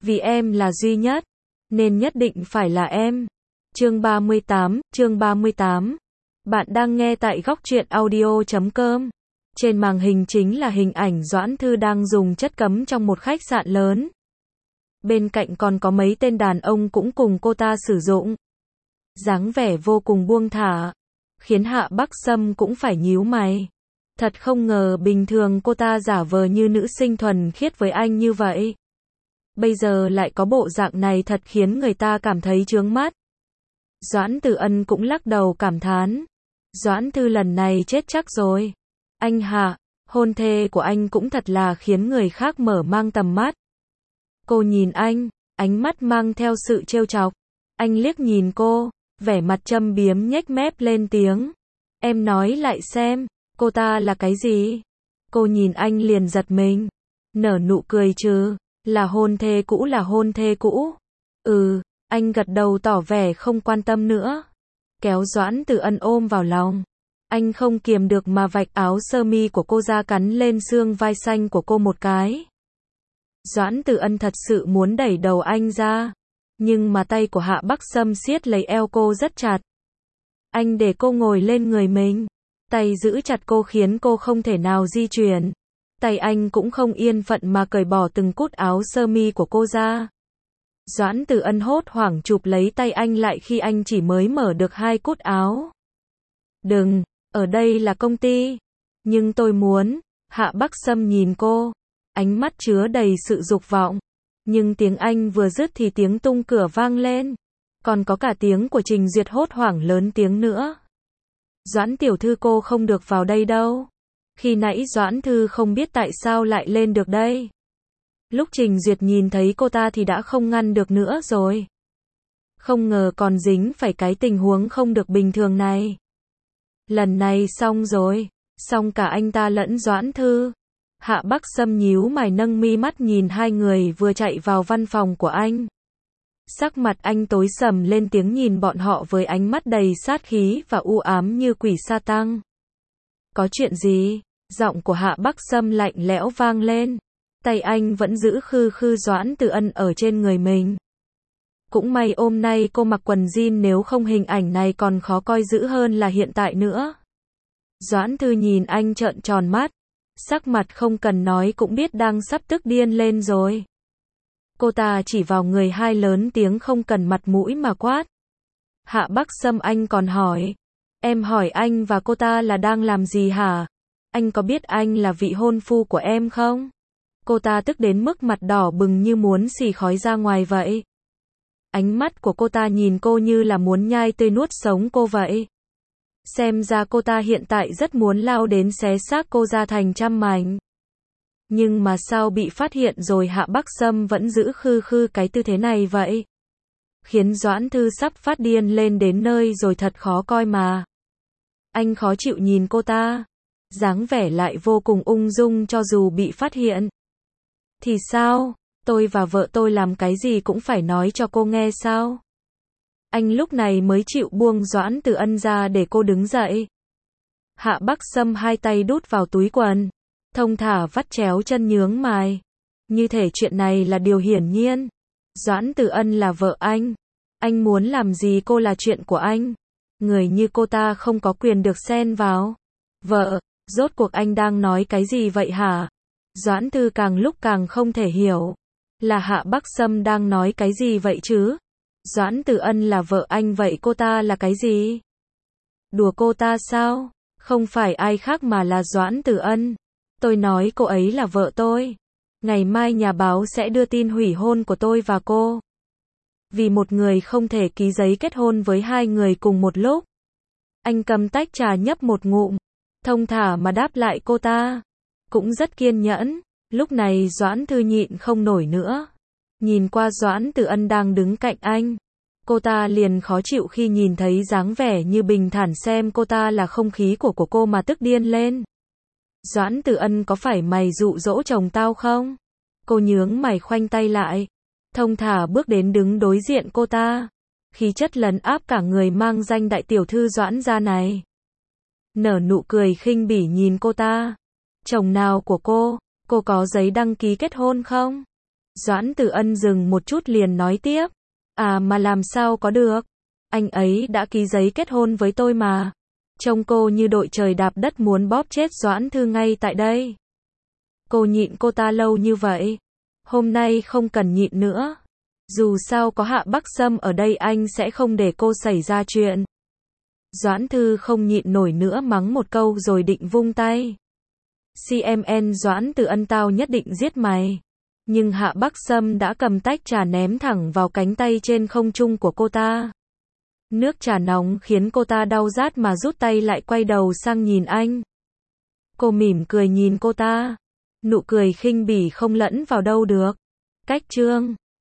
vì em là duy nhất, nên nhất định phải là em. Chương 38. Bạn đang nghe tại góc truyện audio.com. Trên màn hình chính là hình ảnh Doãn Thư đang dùng chất cấm trong một khách sạn lớn. Bên cạnh còn có mấy tên đàn ông cũng cùng cô ta sử dụng. Dáng vẻ vô cùng buông thả, khiến Hạ Bắc Sâm cũng phải nhíu mày. Thật không ngờ bình thường cô ta giả vờ như nữ sinh thuần khiết với anh như vậy. Bây giờ lại có bộ dạng này, thật khiến người ta cảm thấy chướng mắt. Doãn Tử Ân cũng lắc đầu cảm thán. Doãn Thư lần này chết chắc rồi. Anh Hạ, hôn thê của anh cũng thật là khiến người khác mở mang tầm mắt. Cô nhìn anh, ánh mắt mang theo sự trêu chọc. Anh liếc nhìn cô, vẻ mặt châm biếm nhếch mép lên tiếng. Em nói lại xem, cô ta là cái gì? Cô nhìn anh liền giật mình, nở nụ cười trừ, là hôn thê cũ là hôn thê cũ. Anh gật đầu tỏ vẻ không quan tâm nữa. Kéo Doãn Tử Ân ôm vào lòng. Anh không kiềm được mà vạch áo sơ mi của cô ra, cắn lên xương vai xanh của cô một cái. Doãn Tử Ân thật sự muốn đẩy đầu anh ra, nhưng mà tay của Hạ Bắc Sâm siết lấy eo cô rất chặt. Anh để cô ngồi lên người mình, tay giữ chặt cô khiến cô không thể nào di chuyển. Tay anh cũng không yên phận mà cởi bỏ từng cúc áo sơ mi của cô ra. Doãn Tử Ân hốt hoảng chụp lấy tay anh lại khi anh chỉ mới mở được 2 cúc áo. Đừng, ở đây là công ty. Nhưng tôi muốn. Hạ Bắc Sâm nhìn cô, ánh mắt chứa đầy sự dục vọng. Nhưng tiếng Anh vừa dứt thì tiếng tung cửa vang lên. Còn có cả tiếng của Trình Duyệt hốt hoảng lớn tiếng nữa. Doãn tiểu thư, cô không được vào đây đâu. Khi nãy Doãn Thư không biết tại sao lại lên được đây. Lúc Trình Duyệt nhìn thấy cô ta thì đã không ngăn được nữa rồi. Không ngờ còn dính phải cái tình huống không được bình thường này. Lần này xong rồi, xong cả anh ta lẫn Doãn Thư. Hạ Bắc Sâm nhíu mày nâng mi mắt nhìn hai người vừa chạy vào văn phòng của anh. Sắc mặt anh tối sầm lên tiếng nhìn bọn họ với ánh mắt đầy sát khí và u ám như quỷ sa tăng. Có chuyện gì? Giọng của Hạ Bắc Sâm lạnh lẽo vang lên. Tay anh vẫn giữ khư khư Doãn Tử Ân ở trên người mình. Cũng may hôm nay cô mặc quần jean, nếu không hình ảnh này còn khó coi dữ hơn là hiện tại nữa. Doãn Thư nhìn anh trợn tròn mắt. Sắc mặt không cần nói cũng biết đang sắp tức điên lên rồi. Cô ta chỉ vào người hai lớn tiếng không cần mặt mũi mà quát. Hạ Bắc Sâm, anh còn hỏi. Em hỏi anh và cô ta là đang làm gì hả? Anh có biết anh là vị hôn phu của em không? Cô ta tức đến mức mặt đỏ bừng như muốn xì khói ra ngoài vậy. Ánh mắt của cô ta nhìn cô như là muốn nhai tươi nuốt sống cô vậy. Xem ra cô ta hiện tại rất muốn lao đến xé xác cô ra thành trăm mảnh. Nhưng mà sao bị phát hiện rồi Hạ Bắc Sâm vẫn giữ khư khư cái tư thế này vậy? Khiến Doãn Thư sắp phát điên lên đến nơi rồi, thật khó coi mà. Anh khó chịu nhìn cô ta, dáng vẻ lại vô cùng ung dung cho dù bị phát hiện. Thì sao? Tôi và vợ tôi làm cái gì cũng phải nói cho cô nghe sao? Anh lúc này mới chịu buông Doãn Tử Ân ra để cô đứng dậy. Hạ Bắc Sâm hai tay đút vào túi quần, thông thả vắt chéo chân nhướng mày. Như thể chuyện này là điều hiển nhiên. Doãn Tử Ân là vợ anh muốn làm gì cô là chuyện của anh. Người như cô ta không có quyền được xen vào. Vợ, rốt cuộc anh đang nói cái gì vậy hả? Doãn Thư càng lúc càng không thể hiểu. Là Hạ Bắc Sâm đang nói cái gì vậy chứ? Doãn Tử Ân là vợ anh, vậy cô ta là cái gì? Đùa cô ta sao? Không phải ai khác mà là Doãn Tử Ân. Tôi nói cô ấy là vợ tôi. Ngày mai nhà báo sẽ đưa tin hủy hôn của tôi và cô. Vì một người không thể ký giấy kết hôn với hai người cùng một lúc. Anh cầm tách trà nhấp một ngụm, thông thả mà đáp lại cô ta. Cũng rất kiên nhẫn. Lúc này Doãn Thư nhịn không nổi nữa. Nhìn qua Doãn Tử Ân đang đứng cạnh anh. Cô ta liền khó chịu khi nhìn thấy dáng vẻ như bình thản xem cô ta là không khí của cô mà tức điên lên. Doãn Tử Ân, có phải mày dụ dỗ chồng tao không? Cô nhướng mày khoanh tay lại, thông thả bước đến đứng đối diện cô ta. Khí chất lấn áp cả người mang danh đại tiểu thư Doãn gia này. Nở nụ cười khinh bỉ nhìn cô ta. Chồng nào của cô có giấy đăng ký kết hôn không? Doãn Tử Ân dừng một chút liền nói tiếp. À mà làm sao có được? Anh ấy đã ký giấy kết hôn với tôi mà. Trông cô như đội trời đạp đất muốn bóp chết Doãn Thư ngay tại đây. Cô nhịn cô ta lâu như vậy. Hôm nay không cần nhịn nữa. Dù sao có Hạ Bắc Sâm ở đây anh sẽ không để cô xảy ra chuyện. Doãn Thư không nhịn nổi nữa mắng một câu rồi định vung tay. CMN Doãn Tử Ân tao nhất định giết mày. Nhưng Hạ Bắc Sâm đã cầm tách trà ném thẳng vào cánh tay trên không trung của cô ta. Nước trà nóng khiến cô ta đau rát mà rút tay lại quay đầu sang nhìn anh. Cô mỉm cười nhìn cô ta. Nụ cười khinh bỉ không lẫn vào đâu được. Cách chương